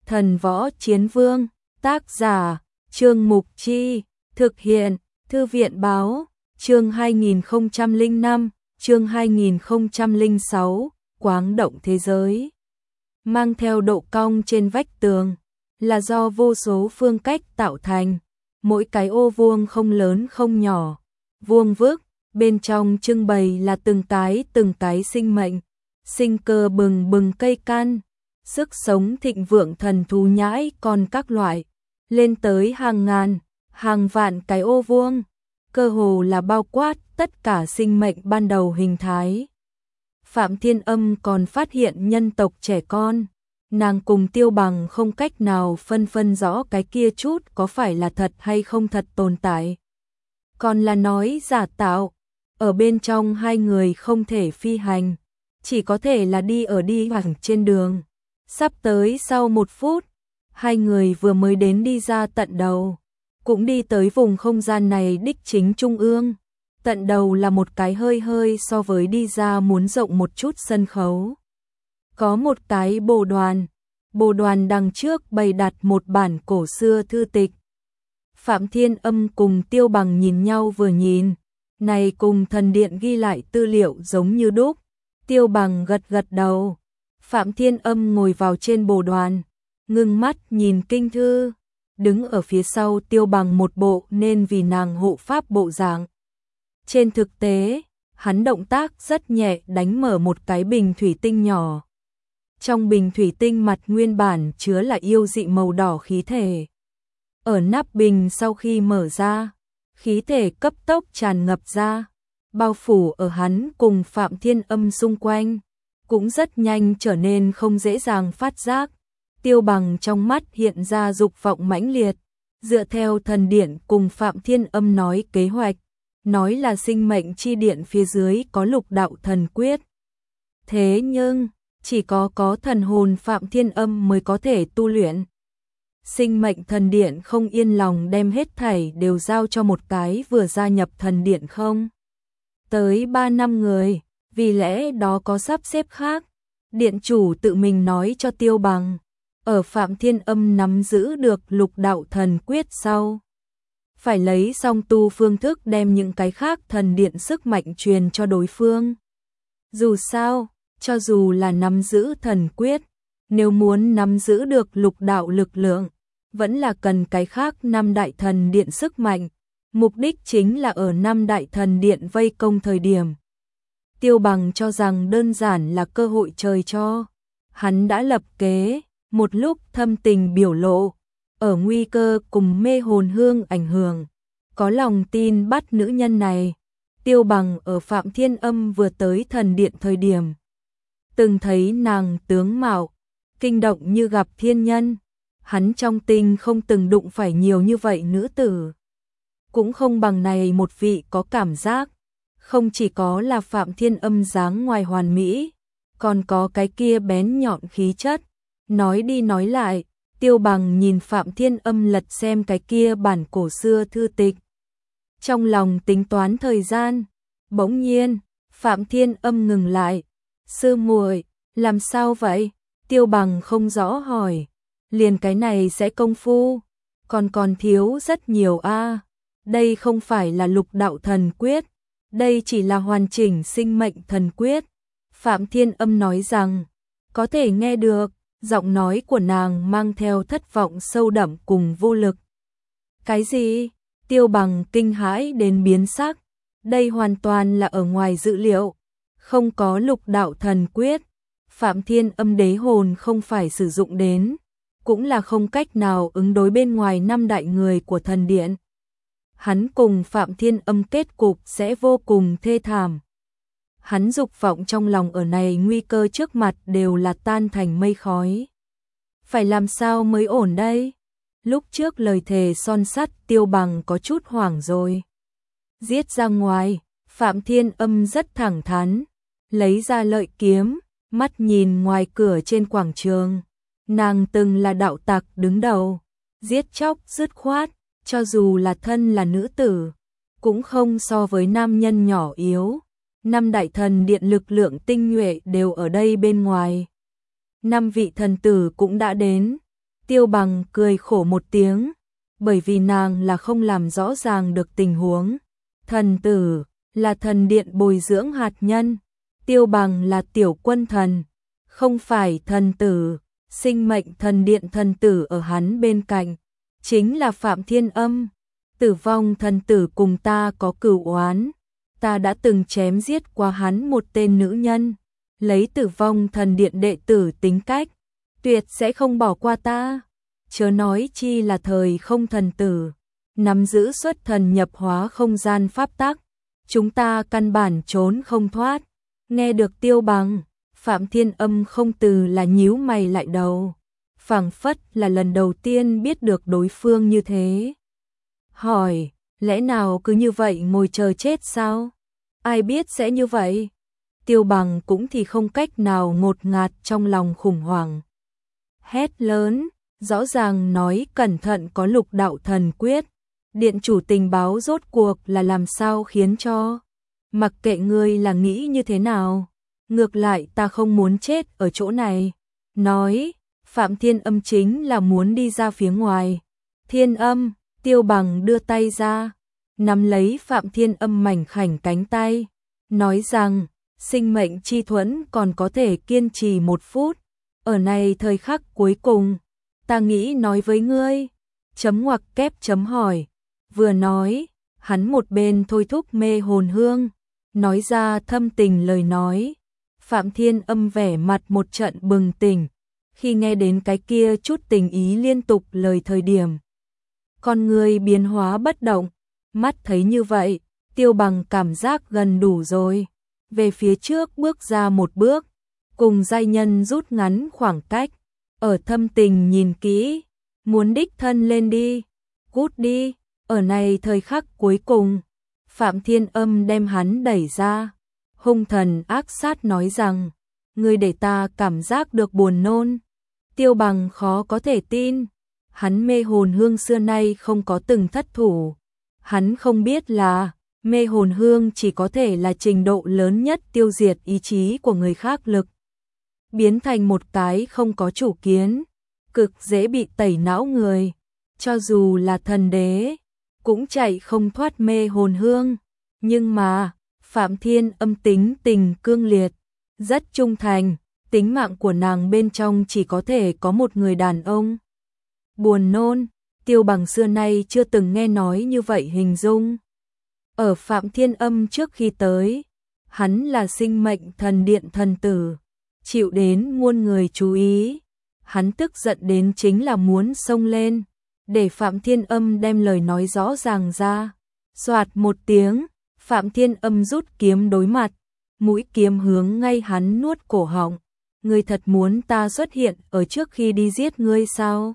Thần Võ Chiến Vương, tác giả, Trương Mục Chi, thực hiện, Thư viện Báo, chương 2005, chương 2006, Quáng động thế giới. Mang theo độ cong trên vách tường, là do vô số phương cách tạo thành, mỗi cái ô vuông không lớn không nhỏ, vuông vức, bên trong trưng bày là từng cái sinh mệnh, sinh cơ bừng bừng cây can, sức sống thịnh vượng thần thú nhãi con các loại, lên tới hàng ngàn, hàng vạn cái ô vuông, cơ hồ là bao quát tất cả sinh mệnh ban đầu hình thái. Phạm Thiên Âm còn phát hiện nhân tộc trẻ con, nàng cùng Tiêu Bằng không cách nào phân rõ cái kia chút có phải là thật hay không thật tồn tại. Còn là nói giả tạo, ở bên trong hai người không thể phi hành, chỉ có thể là đi hoảng trên đường. Sắp tới sau 1 phút, hai người vừa mới đến đi ra tận đầu, cũng đi tới vùng không gian này đích chính trung ương. Tận đầu là một cái hơi so với đi ra muốn rộng một chút sân khấu. Có một cái bồ đoàn đằng trước bày đặt một bản cổ xưa thư tịch. Phạm Thiên Âm cùng Tiêu Bằng nhìn nhau vừa nhìn, này cùng thần điện ghi lại tư liệu giống như đúc. Tiêu Bằng gật đầu. Phạm Thiên Âm ngồi vào trên bồ đoàn, ngưng mắt nhìn kinh thư, đứng ở phía sau Tiêu Bằng một bộ nên vì nàng hộ pháp bộ dạng. Trên thực tế, hắn động tác rất nhẹ đánh mở một cái bình thủy tinh nhỏ. Trong bình thủy tinh mặt nguyên bản chứa là yêu dị màu đỏ khí thể. Ở nắp bình sau khi mở ra, khí thể cấp tốc tràn ngập ra, bao phủ ở hắn cùng Phạm Thiên Âm xung quanh, cũng rất nhanh trở nên không dễ dàng phát giác. Tiêu Bằng trong mắt hiện ra dục vọng mãnh liệt, dựa theo thần điện cùng Phạm Thiên Âm nói kế hoạch, nói là sinh mệnh chi điện phía dưới có lục đạo thần quyết. Thế nhưng, chỉ có thần hồn Phạm Thiên Âm mới có thể tu luyện. Sinh mệnh thần điện không yên lòng đem hết thảy đều giao cho một cái vừa gia nhập thần điện không tới 3 năm người, vì lẽ đó có sắp xếp khác. Điện chủ tự mình nói cho Tiêu Bằng, ở Phạm Thiên Âm nắm giữ được lục đạo thần quyết sau, phải lấy song tu phương thức đem những cái khác thần điện sức mạnh truyền cho đối phương. Dù sao, cho dù là nắm giữ thần quyết, nếu muốn nắm giữ được lục đạo lực lượng, vẫn là cần cái khác 5 đại thần điện sức mạnh, mục đích chính là ở 5 đại thần điện vây công thời điểm. Tiêu Bằng cho rằng đơn giản là cơ hội trời cho, hắn đã lập kế, một lúc thâm tình biểu lộ, ở nguy cơ cùng mê hồn hương ảnh hưởng, có lòng tin bắt nữ nhân này. Tiêu Bằng ở Phạm Thiên Âm vừa tới thần điện thời điểm, từng thấy nàng tướng mạo, kinh động như gặp thiên nhân, hắn trong tinh không từng đụng phải nhiều như vậy nữ tử. Cũng không bằng này một vị có cảm giác, không chỉ có là Phạm Thiên Âm dáng ngoài hoàn mỹ, còn có cái kia bén nhọn khí chất. Nói đi nói lại, Tiêu Bằng nhìn Phạm Thiên Âm lật xem cái kia bản cổ xưa thư tịch. Trong lòng tính toán thời gian, bỗng nhiên, Phạm Thiên Âm ngừng lại. Sư muội, làm sao vậy? Tiêu Bằng không rõ hỏi. Liền cái này sẽ công phu, còn thiếu rất nhiều a. Đây không phải là lục đạo thần quyết, đây chỉ là hoàn chỉnh sinh mệnh thần quyết. Phạm Thiên Âm nói rằng, có thể nghe được, giọng nói của nàng mang theo thất vọng sâu đậm cùng vô lực. Cái gì? Tiêu Bằng kinh hãi đến biến sắc, đây hoàn toàn là ở ngoài dự liệu, không có lục đạo thần quyết, Phạm Thiên Âm đế hồn không phải sử dụng đến, cũng là không cách nào ứng đối bên ngoài 5 đại người của thần điện. Hắn cùng Phạm Thiên Âm kết cục sẽ vô cùng thê thảm. Hắn dục vọng trong lòng ở này nguy cơ trước mặt đều là tan thành mây khói. Phải làm sao mới ổn đây? Lúc trước lời thề son sắt Tiêu Bằng có chút hoảng rồi. Giết ra ngoài, Phạm Thiên Âm rất thẳng thắn, lấy ra lợi kiếm, mắt nhìn ngoài cửa trên quảng trường. Nàng từng là đạo tặc đứng đầu, giết chóc dứt khoát, cho dù là thân là nữ tử, cũng không so với nam nhân nhỏ yếu. 5 đại thần điện lực lượng tinh nhuệ đều ở đây bên ngoài. 5 vị thần tử cũng đã đến, Tiêu Bằng cười khổ một tiếng, bởi vì nàng là không làm rõ ràng được tình huống. Thần tử là thần điện bồi dưỡng hạt nhân, Tiêu Bằng là tiểu quân thần, không phải thần tử, sinh mệnh thần điện thần tử ở hắn bên cạnh, chính là Phạm Thiên Âm. Tử vong thần tử cùng ta có cửu oán, ta đã từng chém giết qua hắn một tên nữ nhân, lấy tử vong thần điện đệ tử tính cách, tuyệt sẽ không bỏ qua ta. Chớ nói chi là thời không thần tử, nắm giữ xuất thần nhập hóa không gian pháp tắc, chúng ta căn bản trốn không thoát. Nghe được Tiêu Bằng, Phạm Thiên Âm không từ là nhíu mày lại đầu, phảng phất là lần đầu tiên biết được đối phương như thế. Hỏi, lẽ nào cứ như vậy ngồi chờ chết sao? Ai biết sẽ như vậy? Tiêu Bằng cũng thì không cách nào ngột ngạt trong lòng khủng hoảng. Hét lớn, rõ ràng nói cẩn thận có lục đạo thần quyết. Điện chủ tình báo rốt cuộc là làm sao khiến cho. Mặc kệ ngươi là nghĩ như thế nào. Ngược lại ta không muốn chết ở chỗ này. Nói, Phạm Thiên Âm chính là muốn đi ra phía ngoài. Thiên Âm, Tiêu Bằng đưa tay ra, nắm lấy Phạm Thiên Âm mảnh khảnh cánh tay, nói rằng, sinh mệnh chi thuẫn còn có thể kiên trì 1 phút, ở này thời khắc cuối cùng, ta nghĩ nói với ngươi, chấm ngoặc kép chấm hỏi, vừa nói, hắn một bên thôi thúc mê hồn hương, nói ra thâm tình lời nói, Phạm Thiên Âm vẻ mặt một trận bừng tỉnh, khi nghe đến cái kia chút tình ý liên tục lời thời điểm. Con người biến hóa bất động, mắt thấy như vậy, Tiêu Bằng cảm giác gần đủ rồi, về phía trước bước ra 1 bước, cùng giai nhân rút ngắn khoảng cách, ở thâm tình nhìn kỹ, muốn đích thân lên đi, cút đi, ở này thời khắc cuối cùng, Phạm Thiên Âm đem hắn đẩy ra, hung thần ác sát nói rằng, ngươi để ta cảm giác được buồn nôn. Tiêu Bằng khó có thể tin. Hắn mê hồn hương xưa nay không có từng thất thủ. Hắn không biết là mê hồn hương chỉ có thể là trình độ lớn nhất tiêu diệt ý chí của người khác lực. Biến thành một cái không có chủ kiến, cực dễ bị tẩy não người. Cho dù là thần đế, cũng chạy không thoát mê hồn hương. Nhưng mà, Phạm Thiên Âm tính tình cương liệt, rất trung thành, tính mạng của nàng bên trong chỉ có thể có một người đàn ông. Buồn nôn, Tiêu Bằng xưa nay chưa từng nghe nói như vậy hình dung. Ở Phạm Thiên Âm trước khi tới, hắn là sinh mệnh thần điện thần tử, chịu đến muôn người chú ý. Hắn tức giận đến chính là muốn xông lên, để Phạm Thiên Âm đem lời nói rõ ràng ra. Soạt một tiếng, Phạm Thiên Âm rút kiếm đối mặt, mũi kiếm hướng ngay hắn nuốt cổ họng. Ngươi thật muốn ta xuất hiện ở trước khi đi giết ngươi sao?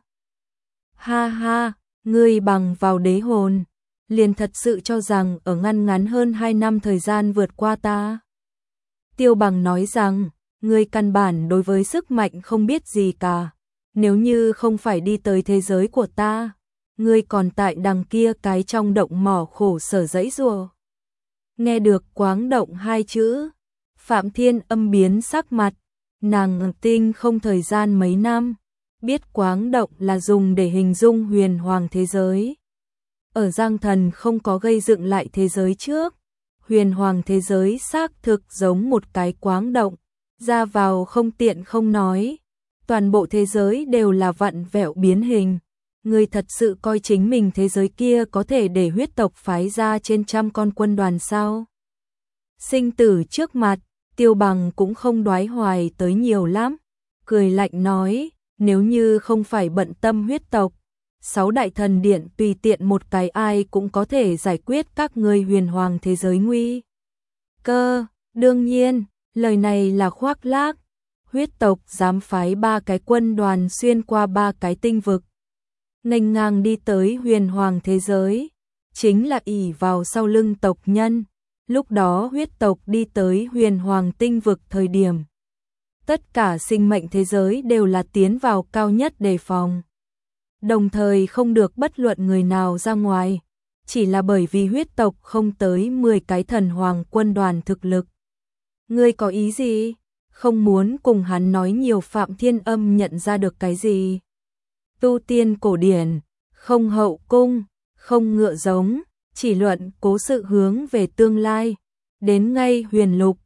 Ha ha, ngươi bằng vào đế hồn, liền thật sự cho rằng ở ngắn hơn 2 năm thời gian vượt qua ta. Tiêu Bằng nói rằng, ngươi căn bản đối với sức mạnh không biết gì cả. Nếu như không phải đi tới thế giới của ta, ngươi còn tại đằng kia cái trong động mỏ khổ sở giãy giụa. Nghe được Quáng Động 2 chữ, Phạm Thiên Âm biến sắc mặt, nàng tinh không thời gian mấy năm, biết Quáng Động là dùng để hình dung huyền hoàng thế giới. Ở Giang Thần không có gây dựng lại thế giới trước, huyền hoàng thế giới xác thực giống một cái quáng động, ra vào không tiện không nói, toàn bộ thế giới đều là vặn vẹo biến hình. Người thật sự coi chính mình thế giới kia có thể để huyết tộc phái ra trên trăm con quân đoàn sao? Sinh tử trước mặt, Tiêu Bằng cũng không đoái hoài tới nhiều lắm, cười lạnh nói, nếu như không phải bận tâm huyết tộc, 6 đại thần điện tùy tiện một cái ai cũng có thể giải quyết các ngươi huyền hoàng thế giới nguy cơ. Đương nhiên, lời này là khoác lác, huyết tộc dám phái 3 cái quân đoàn xuyên qua 3 cái tinh vực, nghênh ngang đi tới huyền hoàng thế giới, chính là ỷ vào sau lưng tộc nhân. Lúc đó huyết tộc đi tới huyền hoàng tinh vực thời điểm, tất cả sinh mệnh thế giới đều là tiến vào cao nhất đề phòng, đồng thời không được bất luận người nào ra ngoài, chỉ là bởi vì huyết tộc không tới 10 cái thần hoàng quân đoàn thực lực. Ngươi có ý gì? Không muốn cùng hắn nói nhiều. Phạm Thiên Âm nhận ra được cái gì? tu tiên cổ điển, không hậu cung, không ngựa giống, chỉ luận cố sự hướng về tương lai. Đến ngay huyền lục,